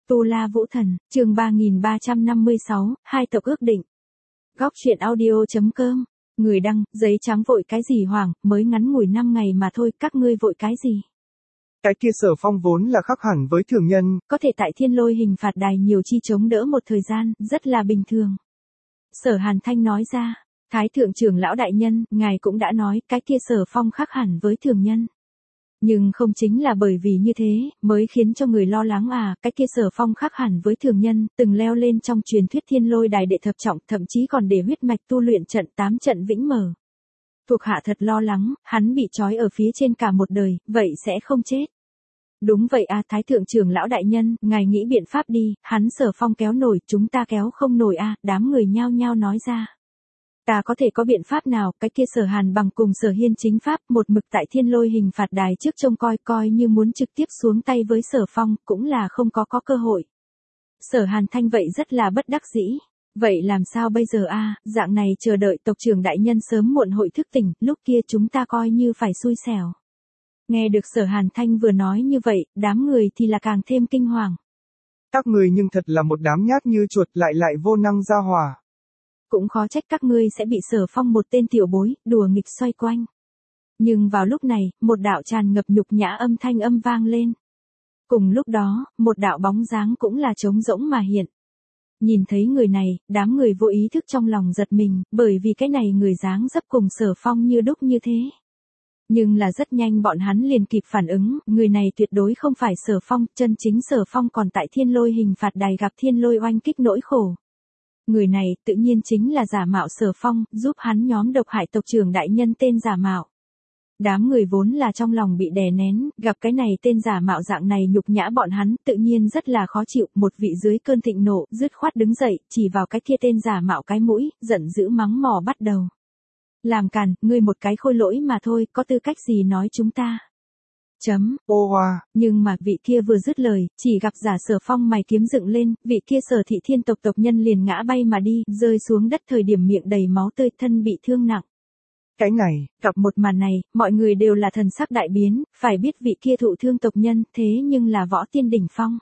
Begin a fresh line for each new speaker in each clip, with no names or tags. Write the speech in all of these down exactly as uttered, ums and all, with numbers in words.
Tu La Vũ Thần, chương ba nghìn ba trăm năm mươi sáu, hai tộc ước định. Góc truyện audio.com, người đăng, giấy trắng vội cái gì Hoàng, mới ngắn ngủi năm ngày mà thôi, các ngươi vội cái gì?
Cái kia Sở Phong vốn là khác hẳn với thường nhân.
Có thể tại Thiên Lôi hình phạt đài nhiều chi chống đỡ một thời gian, rất là bình thường. Sở Hàn Thanh nói ra, Thái thượng trưởng lão đại nhân, ngài cũng đã nói, cái kia Sở Phong khác hẳn với thường nhân. Nhưng không chính là bởi vì như thế, mới khiến cho người lo lắng à, cái kia Sở Phong khác hẳn với thường nhân, từng leo lên trong truyền thuyết Thiên Lôi đài đệ thập trọng, thậm chí còn để huyết mạch tu luyện trận tám trận vĩnh mở. Thuộc hạ thật lo lắng, hắn bị trói ở phía trên cả một đời, vậy sẽ không chết. Đúng vậy à, Thái thượng trưởng lão đại nhân, ngài nghĩ biện pháp đi, hắn Sở Phong kéo nổi, chúng ta kéo không nổi à, đám người nhao nhao nói ra. Ta có thể có biện pháp nào, cái kia Sở Hàn bằng cùng Sở Hiên chính pháp, một mực tại Thiên Lôi hình phạt đài trước trông coi coi như muốn trực tiếp xuống tay với Sở Phong, cũng là không có có cơ hội. Sở Hàn Thanh vậy rất là bất đắc dĩ. Vậy làm sao bây giờ a, dạng này chờ đợi tộc trưởng đại nhân sớm muộn hội thức tỉnh, lúc kia chúng ta coi như phải xui xẻo. Nghe được Sở Hàn Thanh vừa nói như vậy, đám người thì là càng thêm kinh hoàng.
Các người nhưng thật là một đám nhát như chuột lại lại vô năng ra hòa.
Cũng khó trách các ngươi sẽ bị Sở Phong một tên tiểu bối, đùa nghịch xoay quanh. Nhưng vào lúc này, một đạo tràn ngập nhục nhã âm thanh âm vang lên. Cùng lúc đó, một đạo bóng dáng cũng là trống rỗng mà hiện. Nhìn thấy người này, đám người vô ý thức trong lòng giật mình, bởi vì cái này người dáng dấp cùng Sở Phong như đúc như thế. Nhưng là rất nhanh bọn hắn liền kịp phản ứng, người này tuyệt đối không phải Sở Phong, chân chính Sở Phong còn tại Thiên Lôi hình phạt đài gặp Thiên Lôi oanh kích nỗi khổ. Người này tự nhiên chính là giả mạo Sở Phong, giúp hắn nhóm độc hại tộc trưởng đại nhân tên giả mạo. Đám người vốn là trong lòng bị đè nén, gặp cái này tên giả mạo dạng này nhục nhã bọn hắn, tự nhiên rất là khó chịu, một vị dưới cơn thịnh nộ, dứt khoát đứng dậy, chỉ vào cái kia tên giả mạo cái mũi, giận dữ mắng mỏ bắt đầu. Làm càn, ngươi một cái khôi lỗi mà thôi, có tư cách gì nói chúng ta. Chấm,
ô hoa.
Nhưng mà vị kia vừa dứt lời, chỉ gặp giả Sở Phong mày kiếm dựng lên, vị kia Sở thị thiên tộc tộc nhân liền ngã bay mà đi, rơi xuống đất thời điểm miệng đầy máu tươi, thân bị thương nặng.
Cái này,
gặp một màn này, mọi người đều là thần sắc đại biến, phải biết vị kia thụ thương tộc nhân, thế nhưng là võ tiên đỉnh phong.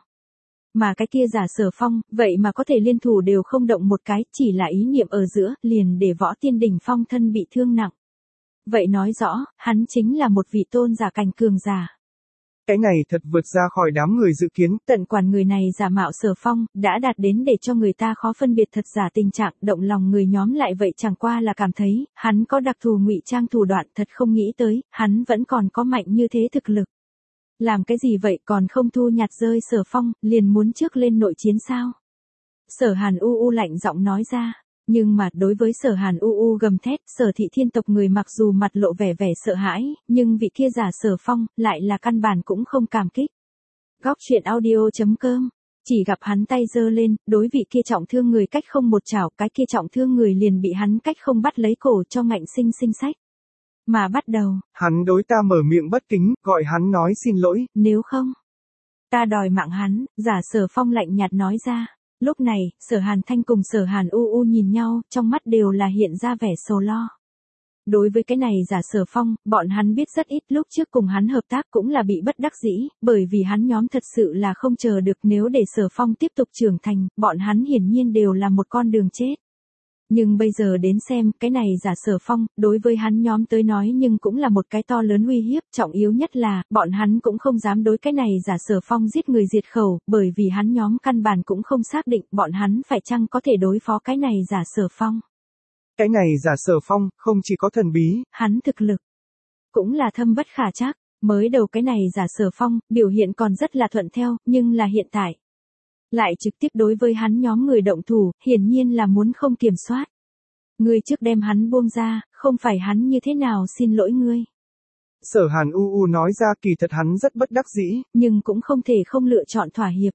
Mà cái kia giả Sở Phong, vậy mà có thể liên thủ đều không động một cái, chỉ là ý niệm ở giữa, liền để võ tiên đỉnh phong thân bị thương nặng. Vậy nói rõ, hắn chính là một vị tôn giả cảnh cường giả.
Cái này thật vượt ra khỏi đám người dự kiến.
Tận quản người này giả mạo Sở Phong, đã đạt đến để cho người ta khó phân biệt thật giả tình trạng, động lòng người nhóm lại vậy chẳng qua là cảm thấy, hắn có đặc thù ngụy trang thủ đoạn, thật không nghĩ tới, hắn vẫn còn có mạnh như thế thực lực. Làm cái gì vậy còn không thu nhặt rơi Sở Phong, liền muốn trước lên nội chiến sao? Sở Hàn u u lạnh giọng nói ra. Nhưng mà đối với Sở Hàn u u gầm thét, Sở thị thiên tộc người mặc dù mặt lộ vẻ vẻ sợ hãi, nhưng vị kia giả Sở Phong lại là căn bản cũng không cảm kích. Góc truyện audio.com, chỉ gặp hắn tay giơ lên, đối vị kia trọng thương người cách không một chảo, cái kia trọng thương người liền bị hắn cách không bắt lấy cổ cho ngạnh sinh sinh sách. Mà bắt đầu,
hắn đối ta mở miệng bất kính, gọi hắn nói xin lỗi.
Nếu không, ta đòi mạng hắn, giả Sở Phong lạnh nhạt nói ra. Lúc này, Sở Hàn Thanh cùng Sở Hàn u u nhìn nhau, trong mắt đều là hiện ra vẻ sầu lo. Đối với cái này giả Sở Phong, bọn hắn biết rất ít, lúc trước cùng hắn hợp tác cũng là bị bất đắc dĩ, bởi vì hắn nhóm thật sự là không chờ được, nếu để Sở Phong tiếp tục trưởng thành, bọn hắn hiển nhiên đều là một con đường chết. Nhưng bây giờ đến xem, cái này giả Sở Phong, đối với hắn nhóm tới nói nhưng cũng là một cái to lớn uy hiếp, trọng yếu nhất là, bọn hắn cũng không dám đối cái này giả Sở Phong giết người diệt khẩu, bởi vì hắn nhóm căn bản cũng không xác định bọn hắn phải chăng có thể đối phó cái này giả Sở Phong.
Cái này giả Sở Phong, không chỉ có thần bí,
hắn thực lực, cũng là thâm bất khả trắc. Mới đầu cái này giả Sở Phong, biểu hiện còn rất là thuận theo, nhưng là hiện tại lại trực tiếp đối với hắn nhóm người động thủ, hiển nhiên là muốn không kiểm soát. Ngươi trước đem hắn buông ra, không phải hắn như thế nào xin lỗi ngươi.
Sở Hàn u u nói ra, kỳ thật hắn rất bất đắc dĩ,
nhưng cũng không thể không lựa chọn thỏa hiệp.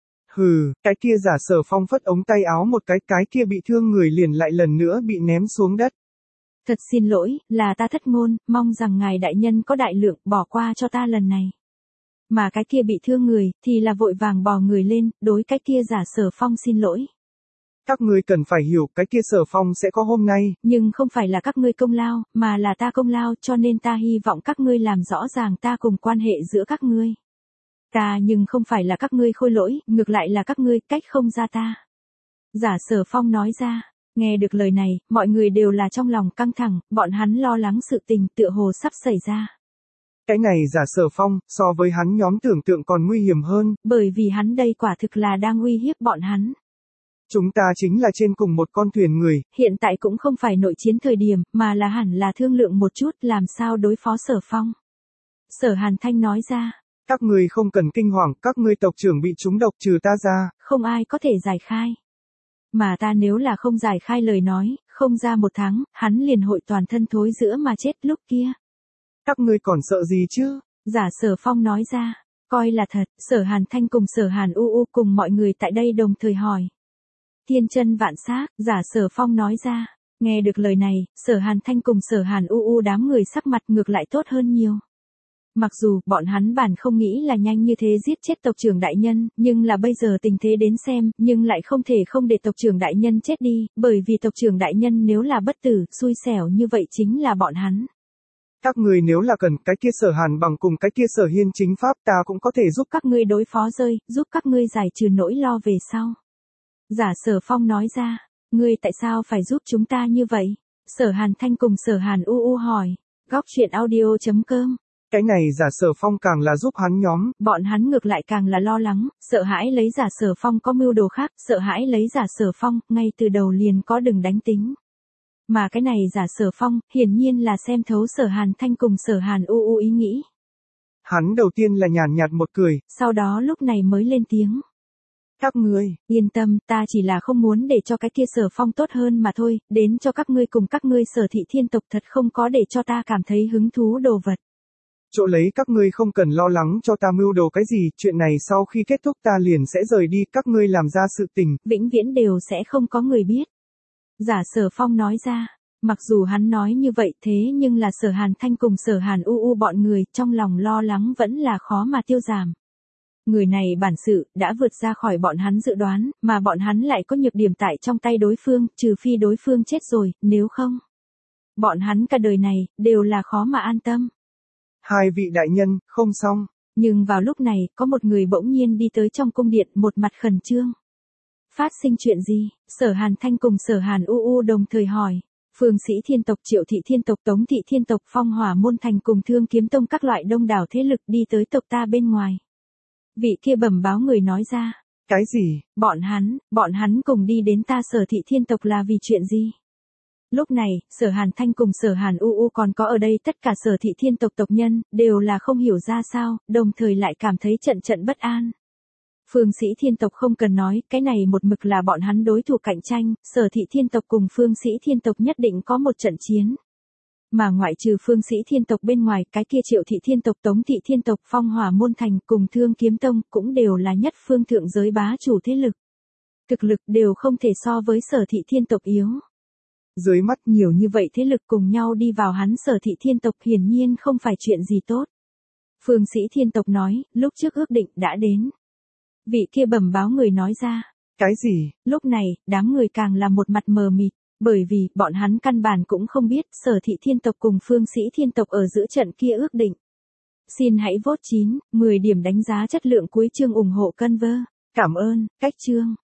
Hừ, cái kia giả Sở Phong phất ống tay áo một cái, cái kia bị thương người liền lại lần nữa bị ném xuống đất.
Thật xin lỗi, là ta thất ngôn, mong rằng ngài đại nhân có đại lượng, bỏ qua cho ta lần này. Mà cái kia bị thương người, thì là vội vàng bò người lên, đối cái kia giả Sở Phong xin lỗi.
Các ngươi cần phải hiểu, cái kia Sở Phong sẽ có hôm nay.
Nhưng không phải là các ngươi công lao, mà là ta công lao, cho nên ta hy vọng các ngươi làm rõ ràng ta cùng quan hệ giữa các ngươi. Ta nhưng không phải là các ngươi khôi lỗi, ngược lại là các ngươi cách không ra ta. Giả Sở Phong nói ra, nghe được lời này, mọi người đều là trong lòng căng thẳng, bọn hắn lo lắng sự tình tựa hồ sắp xảy ra.
Cái này Giả Sở Phong, so với hắn nhóm tưởng tượng còn nguy hiểm hơn.
Bởi vì hắn đây quả thực là đang uy hiếp bọn hắn.
Chúng ta chính là trên cùng một con thuyền người.
Hiện tại cũng không phải nội chiến thời điểm, mà là hẳn là thương lượng một chút làm sao đối phó Sở Phong. Sở Hàn Thanh nói ra.
Các ngươi không cần kinh hoàng, các ngươi tộc trưởng bị trúng độc trừ ta ra.
Không ai có thể giải khai. Mà ta nếu là không giải khai lời nói, không ra một tháng, hắn liền hội toàn thân thối rữa mà chết lúc kia.
Các ngươi còn sợ gì chứ?
Giả Sở Phong nói ra. Coi là thật, Sở Hàn Thanh cùng Sở Hàn U U cùng mọi người tại đây đồng thời hỏi. Thiên chân vạn xác, Giả Sở Phong nói ra. Nghe được lời này, Sở Hàn Thanh cùng Sở Hàn U U đám người sắc mặt ngược lại tốt hơn nhiều. Mặc dù bọn hắn bản không nghĩ là nhanh như thế giết chết tộc trưởng đại nhân, nhưng là bây giờ tình thế đến xem, nhưng lại không thể không để tộc trưởng đại nhân chết đi, bởi vì tộc trưởng đại nhân nếu là bất tử, xui xẻo như vậy chính là bọn hắn.
Các người nếu là cần cái kia Sở Hàn bằng cùng cái kia Sở Hiên chính pháp ta cũng có thể giúp
các ngươi đối phó rơi, giúp các ngươi giải trừ nỗi lo về sau. Giả Sở Phong nói ra, ngươi tại sao phải giúp chúng ta như vậy? Sở Hàn Thanh cùng Sở Hàn U U hỏi, góc truyện audio chấm com.
Cái này Giả Sở Phong càng là giúp hắn nhóm.
Bọn hắn ngược lại càng là lo lắng, sợ hãi lấy Giả Sở Phong có mưu đồ khác, sợ hãi lấy Giả Sở Phong, ngay từ đầu liền có đừng đánh tính. Mà cái này Giả Sở Phong, hiển nhiên là xem thấu Sở Hàn Thanh cùng Sở Hàn U U ý nghĩ.
Hắn đầu tiên là nhàn nhạt một cười.
Sau đó lúc này mới lên tiếng.
Các ngươi,
yên tâm, ta chỉ là không muốn để cho cái kia Sở Phong tốt hơn mà thôi, đến cho các ngươi cùng các ngươi Sở thị thiên tộc thật không có để cho ta cảm thấy hứng thú đồ vật.
Chỗ lấy các ngươi không cần lo lắng cho ta mưu đồ cái gì, chuyện này sau khi kết thúc ta liền sẽ rời đi, các ngươi làm ra sự tình.
Vĩnh viễn đều sẽ không có người biết. Giả Sở Phong nói ra, mặc dù hắn nói như vậy thế nhưng là Sở Hàn Thanh cùng Sở Hàn U U bọn người trong lòng lo lắng vẫn là khó mà tiêu giảm. Người này bản sự đã vượt ra khỏi bọn hắn dự đoán, mà bọn hắn lại có nhược điểm tại trong tay đối phương, trừ phi đối phương chết rồi, nếu không. Bọn hắn cả đời này, đều là khó mà an tâm.
Hai vị đại nhân, không xong.
Nhưng vào lúc này, có một người bỗng nhiên đi tới trong cung điện, một mặt khẩn trương. Phát sinh chuyện gì? Sở Hàn Thanh cùng Sở Hàn U U đồng thời hỏi. Phương Sĩ Thiên tộc, Triệu Thị Thiên tộc, Tống Thị Thiên tộc, Phong Hỏa Môn Thành cùng Thương Kiếm Tông các loại đông đảo thế lực đi tới tộc ta bên ngoài. Vị kia bẩm báo người nói ra.
Cái gì?
Bọn hắn, bọn hắn cùng đi đến ta Sở Thị Thiên tộc là vì chuyện gì? Lúc này, Sở Hàn Thanh cùng Sở Hàn U U còn có ở đây tất cả Sở Thị Thiên tộc tộc nhân, đều là không hiểu ra sao, đồng thời lại cảm thấy trận trận bất an. Phương Sĩ Thiên tộc không cần nói, cái này một mực là bọn hắn đối thủ cạnh tranh, Sở Thị Thiên tộc cùng Phương Sĩ Thiên tộc nhất định có một trận chiến. Mà ngoại trừ Phương Sĩ Thiên tộc bên ngoài, cái kia Triệu Thị Thiên tộc, Tống Thị Thiên tộc, Phong Hỏa Môn Thành cùng Thương Kiếm Tông cũng đều là nhất phương thượng giới bá chủ thế lực. Thực lực đều không thể so với Sở Thị Thiên tộc yếu. Dưới mắt nhiều như vậy thế lực cùng nhau đi vào hắn Sở Thị Thiên tộc hiển nhiên không phải chuyện gì tốt. Phương Sĩ Thiên tộc nói, lúc trước ước định đã đến. Vị kia bẩm báo người nói ra.
Cái gì?
Lúc này, đám người càng là một mặt mờ mịt, bởi vì bọn hắn căn bản cũng không biết Sở Thị Thiên tộc cùng Phương Sĩ Thiên tộc ở giữa trận kia ước định. Xin hãy vote chín, mười điểm đánh giá chất lượng cuối chương ủng hộ Conver. Cảm ơn, cách chương.